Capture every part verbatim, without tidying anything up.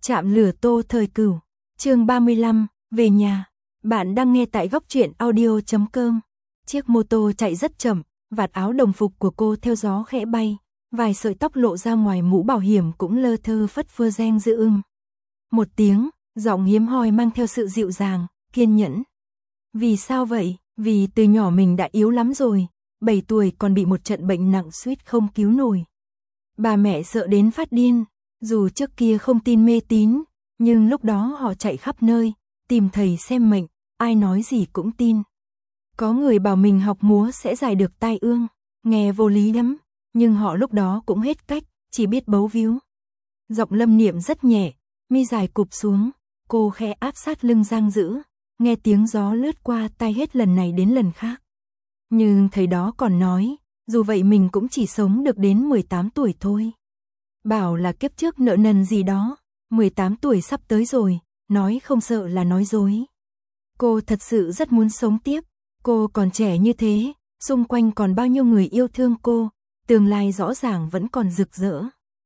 Chạm lửa Tô Thời Cửu, chương ba mươi lăm, về nhà. Bạn đang nghe tại góc truyện audio chấm com. Chiếc mô tô chạy rất chậm, vạt áo đồng phục của cô theo gió khẽ bay, vài sợi tóc lộ ra ngoài mũ bảo hiểm cũng lơ thơ phất phơ reng giữa ưng. Một tiếng, giọng hiếm hoi mang theo sự dịu dàng, kiên nhẫn. Vì sao vậy? Vì từ nhỏ mình đã yếu lắm rồi, bảy tuổi còn bị một trận bệnh nặng suýt không cứu nổi. Bà mẹ sợ đến phát điên, dù trước kia không tin mê tín, nhưng lúc đó họ chạy khắp nơi, tìm thầy xem mệnh, ai nói gì cũng tin. Có người bảo mình học múa sẽ giải được tai ương, nghe vô lý lắm, nhưng họ lúc đó cũng hết cách, chỉ biết bấu víu. Giọng Lâm Niệm rất nhẹ, mi dài cụp xuống, cô khẽ áp sát lưng Giang Dữ, nghe tiếng gió lướt qua tai hết lần này đến lần khác. Nhưng thầy đó còn nói, dù vậy mình cũng chỉ sống được đến mười tám tuổi thôi. Bảo là kiếp trước nợ nần gì đó, mười tám tuổi sắp tới rồi, nói không sợ là nói dối. Cô thật sự rất muốn sống tiếp, cô còn trẻ như thế, xung quanh còn bao nhiêu người yêu thương cô, tương lai rõ ràng vẫn còn rực rỡ.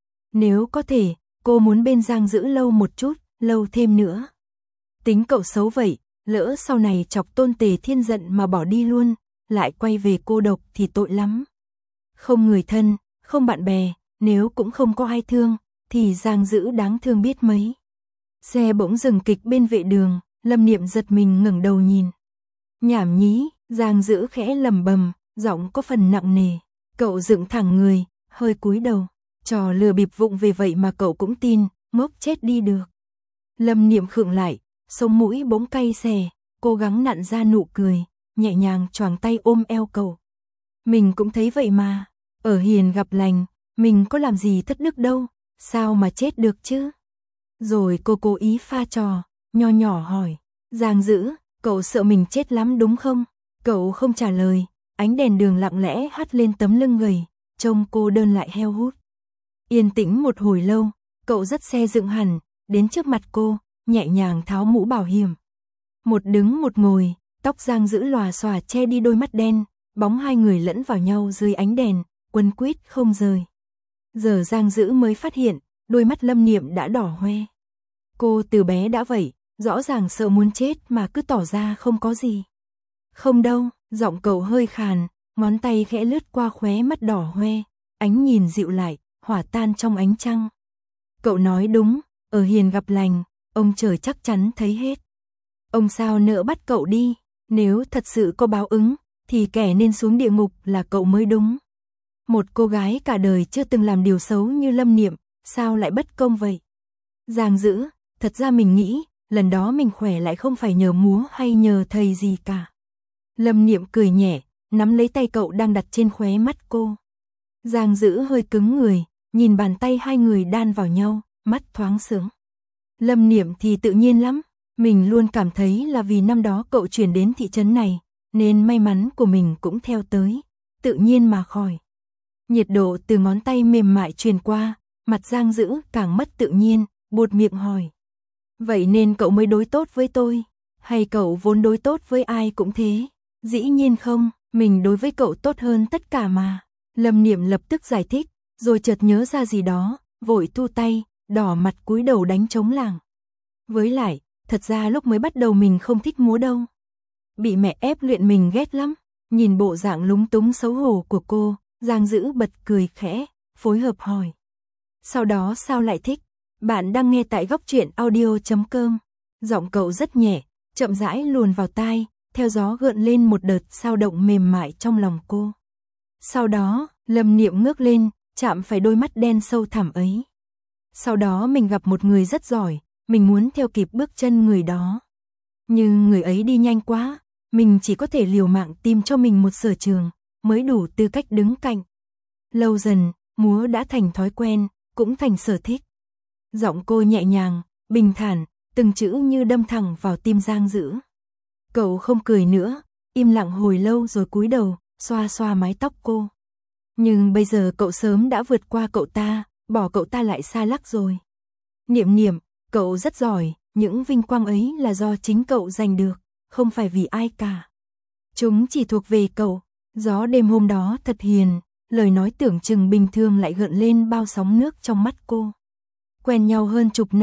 Nếu có thể, cô muốn bên Giang Dữ lâu một chút, lâu thêm nữa. Tính cậu xấu vậy, lỡ sau này chọc Tôn Tề Thiên giận mà bỏ đi luôn, lại quay về cô độc thì tội lắm. Không người thân, không bạn bè, nếu cũng không có ai thương, thì Giang Dữ đáng thương biết mấy. Xe bỗng dừng kịch bên vệ đường, Lâm Niệm giật mình ngẩng đầu nhìn. Nhảm nhí, Giang Dữ khẽ lầm bầm, giọng có phần nặng nề. Cậu dựng thẳng người, hơi cúi đầu. Trò lừa bịp vụng về vậy mà cậu cũng tin, ngốc chết đi được. Lâm Niệm khựng lại, sống mũi bỗng cay xè, cố gắng nặn ra nụ cười, nhẹ nhàng choàng tay ôm eo cậu. Mình cũng thấy vậy mà, ở hiền gặp lành, mình có làm gì thất đức đâu, sao mà chết được chứ? Rồi cô cố ý pha trò, nho nhỏ hỏi, Giang Dữ, cậu sợ mình chết lắm đúng không? Cậu không trả lời, ánh đèn đường lặng lẽ hắt lên tấm lưng gầy, trông cô đơn lại heo hút. Yên tĩnh một hồi lâu, cậu dắt xe dựng hẳn, đến trước mặt cô, nhẹ nhàng tháo mũ bảo hiểm. Một đứng một ngồi, tóc Giang Dữ lòa xòa che đi đôi mắt đen, bóng hai người lẫn vào nhau dưới ánh đèn, quấn quýt không rời. Giờ Giang Dữ mới phát hiện, đôi mắt Lâm Niệm đã đỏ hoe. Cô từ bé đã vậy, rõ ràng sợ muốn chết mà cứ tỏ ra không có gì. Không đâu, giọng cậu hơi khàn, ngón tay khẽ lướt qua khóe mắt đỏ hoe, ánh nhìn dịu lại, hỏa tan trong ánh trăng. Cậu nói đúng, ở hiền gặp lành, ông trời chắc chắn thấy hết. Ông sao nỡ bắt cậu đi, nếu thật sự có báo ứng, thì kẻ nên xuống địa ngục là cậu mới đúng. Một cô gái cả đời chưa từng làm điều xấu như Lâm Niệm, sao lại bất công vậy? Giang Dữ, thật ra mình nghĩ, lần đó mình khỏe lại không phải nhờ múa hay nhờ thầy gì cả. Lâm Niệm cười nhẹ, nắm lấy tay cậu đang đặt trên khóe mắt cô. Giang Dữ hơi cứng người, nhìn bàn tay hai người đan vào nhau, mắt thoáng sướng. Lâm Niệm thì tự nhiên lắm, mình luôn cảm thấy là vì năm đó cậu chuyển đến thị trấn này, nên may mắn của mình cũng theo tới, tự nhiên mà khỏi. Nhiệt độ từ ngón tay mềm mại truyền qua, mặt Giang Dữ càng mất tự nhiên, buột miệng hỏi. Vậy nên cậu mới đối tốt với tôi, hay cậu vốn đối tốt với ai cũng thế? Dĩ nhiên không, mình đối với cậu tốt hơn tất cả mà. Lâm Niệm lập tức giải thích, rồi chợt nhớ ra gì đó, vội thu tay, đỏ mặt cúi đầu đánh trống lảng. Với lại, thật ra lúc mới bắt đầu mình không thích múa đâu. Bị mẹ ép luyện mình ghét lắm. Nhìn bộ dạng lúng túng xấu hổ của cô, Giang Dữ bật cười khẽ, phối hợp hỏi. Sau đó sao lại thích? Bạn đang nghe tại góc truyện audio chấm com. Giọng cậu rất nhẹ, chậm rãi luồn vào tai, theo gió gợn lên một đợt sao động mềm mại trong lòng cô. Sau đó, Lâm Niệm ngước lên, chạm phải đôi mắt đen sâu thẳm ấy. Sau đó mình gặp một người rất giỏi, mình muốn theo kịp bước chân người đó. Nhưng người ấy đi nhanh quá, mình chỉ có thể liều mạng tìm cho mình một sở trường, mới đủ tư cách đứng cạnh. Lâu dần, múa đã thành thói quen, cũng thành sở thích. Giọng cô nhẹ nhàng, bình thản, từng chữ như đâm thẳng vào tim Giang Dữ. Cậu không cười nữa, im lặng hồi lâu rồi cúi đầu, xoa xoa mái tóc cô. Nhưng bây giờ cậu sớm đã vượt qua cậu ta, bỏ cậu ta lại xa lắc rồi. Niệm Niệm, cậu rất giỏi, những vinh quang ấy là do chính cậu giành được, không phải vì ai cả. Chúng chỉ thuộc về cậu. Gió đêm hôm đó thật hiền, lời nói tưởng chừng bình thường lại gợn lên bao sóng nước trong mắt cô. Quen nhau hơn chục năm,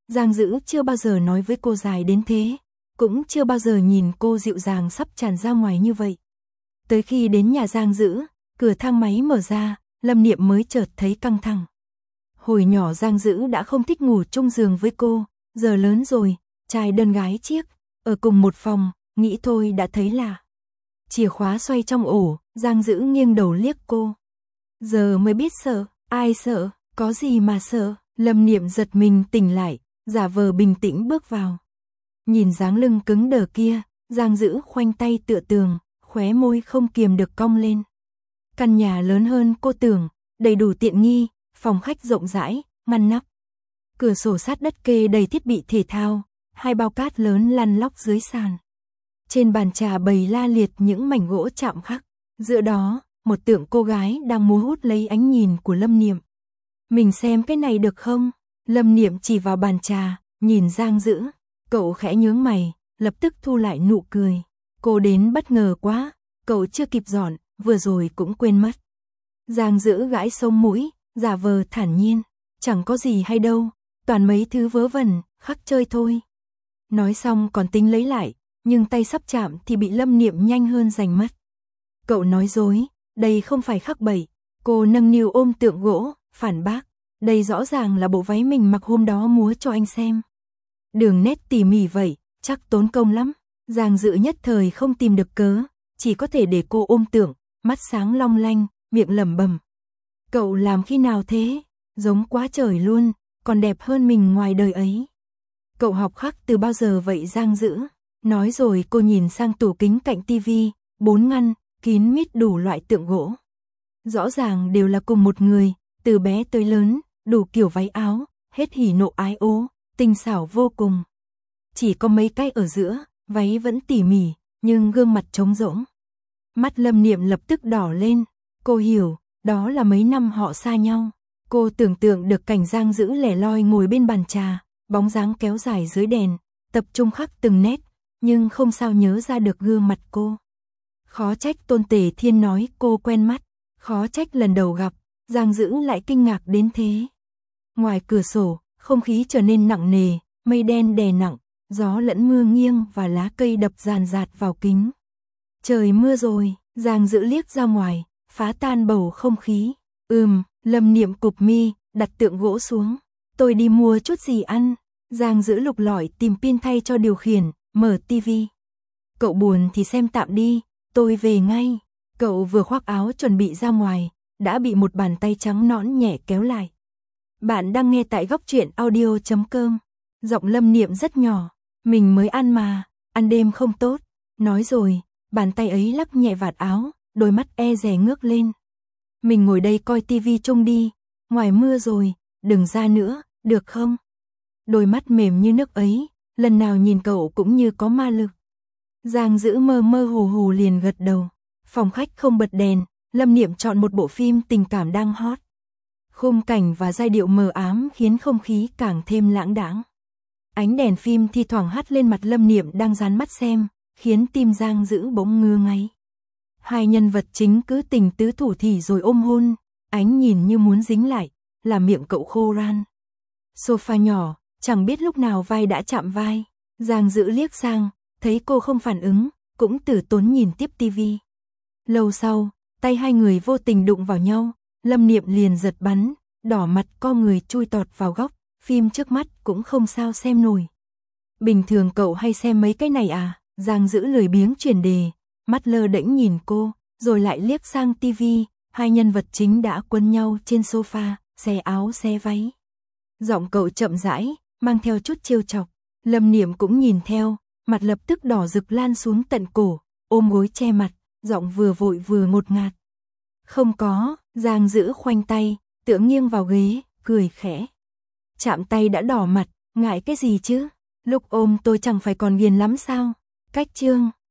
Giang Dữ chưa bao giờ nói với cô dài đến thế, cũng chưa bao giờ nhìn cô dịu dàng sắp tràn ra ngoài như vậy. Tới khi đến nhà Giang Dữ, cửa thang máy mở ra, Lâm Niệm mới chợt thấy căng thẳng. Hồi nhỏ Giang Dữ đã không thích ngủ chung giường với cô, giờ lớn rồi, trai đơn gái chiếc, ở cùng một phòng, nghĩ thôi đã thấy lạ. Chìa khóa xoay trong ổ, Giang Dữ nghiêng đầu liếc cô. Giờ mới biết sợ, ai sợ, có gì mà sợ. Lâm Niệm giật mình tỉnh lại, giả vờ bình tĩnh bước vào. Nhìn dáng lưng cứng đờ kia, Giang Dữ khoanh tay tựa tường, khóe môi không kiềm được cong lên. Căn nhà lớn hơn cô tưởng, đầy đủ tiện nghi, phòng khách rộng rãi, ngăn nắp. Cửa sổ sát đất kê đầy thiết bị thể thao, hai bao cát lớn lăn lóc dưới sàn. Trên bàn trà bày la liệt những mảnh gỗ chạm khắc, giữa đó, một tượng cô gái đang múa hút lấy ánh nhìn của Lâm Niệm. Mình xem cái này được không? Lâm Niệm chỉ vào bàn trà, nhìn Giang Dữ, cậu khẽ nhướng mày, lập tức thu lại nụ cười. Cô đến bất ngờ quá, cậu chưa kịp dọn, vừa rồi cũng quên mất. Giang Dữ gãi sống mũi, giả vờ thản nhiên, chẳng có gì hay đâu, toàn mấy thứ vớ vẩn, khắc chơi thôi. Nói xong còn tính lấy lại, nhưng tay sắp chạm thì bị Lâm Niệm nhanh hơn giành mất. Cậu nói dối, đây không phải khắc bậy. Cô nâng niu ôm tượng gỗ, phản bác, đây rõ ràng là bộ váy mình mặc hôm đó múa cho anh xem. Đường nét tỉ mỉ vậy, chắc tốn công lắm. Giang Dữ nhất thời không tìm được cớ, chỉ có thể để cô ôm tượng, mắt sáng long lanh, miệng lẩm bẩm. Cậu làm khi nào thế? Giống quá trời luôn, còn đẹp hơn mình ngoài đời ấy. Cậu học khắc từ bao giờ vậy Giang Dữ? Nói rồi cô nhìn sang tủ kính cạnh tivi, bốn ngăn, kín mít đủ loại tượng gỗ. Rõ ràng đều là cùng một người, từ bé tới lớn, đủ kiểu váy áo, hết hỉ nộ ái ố, tinh xảo vô cùng. Chỉ có mấy cái ở giữa, váy vẫn tỉ mỉ, nhưng gương mặt trống rỗng. Mắt Lâm Niệm lập tức đỏ lên, cô hiểu, đó là mấy năm họ xa nhau. Cô tưởng tượng được cảnh Giang Dữ lẻ loi ngồi bên bàn trà, bóng dáng kéo dài dưới đèn, tập trung khắc từng nét, nhưng không sao nhớ ra được gương mặt cô. Khó trách Tôn Tề Thiên nói cô quen mắt, khó trách lần đầu gặp, Giang Dữ lại kinh ngạc đến thế. Ngoài cửa sổ, không khí trở nên nặng nề, mây đen đè nặng, gió lẫn mưa nghiêng và lá cây đập ràn rạt vào kính. Trời mưa rồi, Giang Dữ liếc ra ngoài, phá tan bầu không khí. Ừm, Lâm Niệm cụp mi, đặt tượng gỗ xuống. Tôi đi mua chút gì ăn. Giang Dữ lục lọi tìm pin thay cho điều khiển, mở tivi. Cậu buồn thì xem tạm đi, tôi về ngay. Cậu vừa khoác áo chuẩn bị ra ngoài, đã bị một bàn tay trắng nõn nhẹ kéo lại. Bạn đang nghe tại góc truyện audio chấm com. Giọng Lâm Niệm rất nhỏ. Mình mới ăn mà, ăn đêm không tốt. Nói rồi, bàn tay ấy lắc nhẹ vạt áo, đôi mắt e dè ngước lên. Mình ngồi đây coi tivi chung đi, ngoài mưa rồi, đừng ra nữa, được không? Đôi mắt mềm như nước ấy, lần nào nhìn cậu cũng như có ma lực. Giang Dữ mơ mơ hồ hồ liền gật đầu. Phòng khách không bật đèn, Lâm Niệm chọn một bộ phim tình cảm đang hot. Khung cảnh và giai điệu mờ ám khiến không khí càng thêm lãng đãng. Ánh đèn phim thi thoảng hắt lên mặt Lâm Niệm đang dán mắt xem, khiến tim Giang Dữ bỗng ngứa ngáy. Hai nhân vật chính cứ tình tứ thủ thỉ rồi ôm hôn, ánh nhìn như muốn dính lại, làm miệng cậu khô ran. Sofa nhỏ, chẳng biết lúc nào vai đã chạm vai. Giang Dữ liếc sang, thấy cô không phản ứng, cũng tử tốn nhìn tiếp tivi. Lâu sau, tay hai người vô tình đụng vào nhau, Lâm Niệm liền giật bắn, đỏ mặt co người chui tọt vào góc, phim trước mắt cũng không sao xem nổi. Bình thường cậu hay xem mấy cái này à? Giang Dữ lười biếng chuyển đề, mắt lơ đễnh nhìn cô, rồi lại liếc sang tivi, hai nhân vật chính đã quấn nhau trên sofa, xé áo xé váy. Giọng cậu chậm rãi, mang theo chút trêu chọc. Lâm Niệm cũng nhìn theo, mặt lập tức đỏ rực lan xuống tận cổ, ôm gối che mặt, giọng vừa vội vừa ngột ngạt. Không có, Giang Dữ khoanh tay, tựa nghiêng vào ghế, cười khẽ. Chạm tay đã đỏ mặt, ngại cái gì chứ? Lúc ôm tôi chẳng phải còn ghiền lắm sao? Cách chương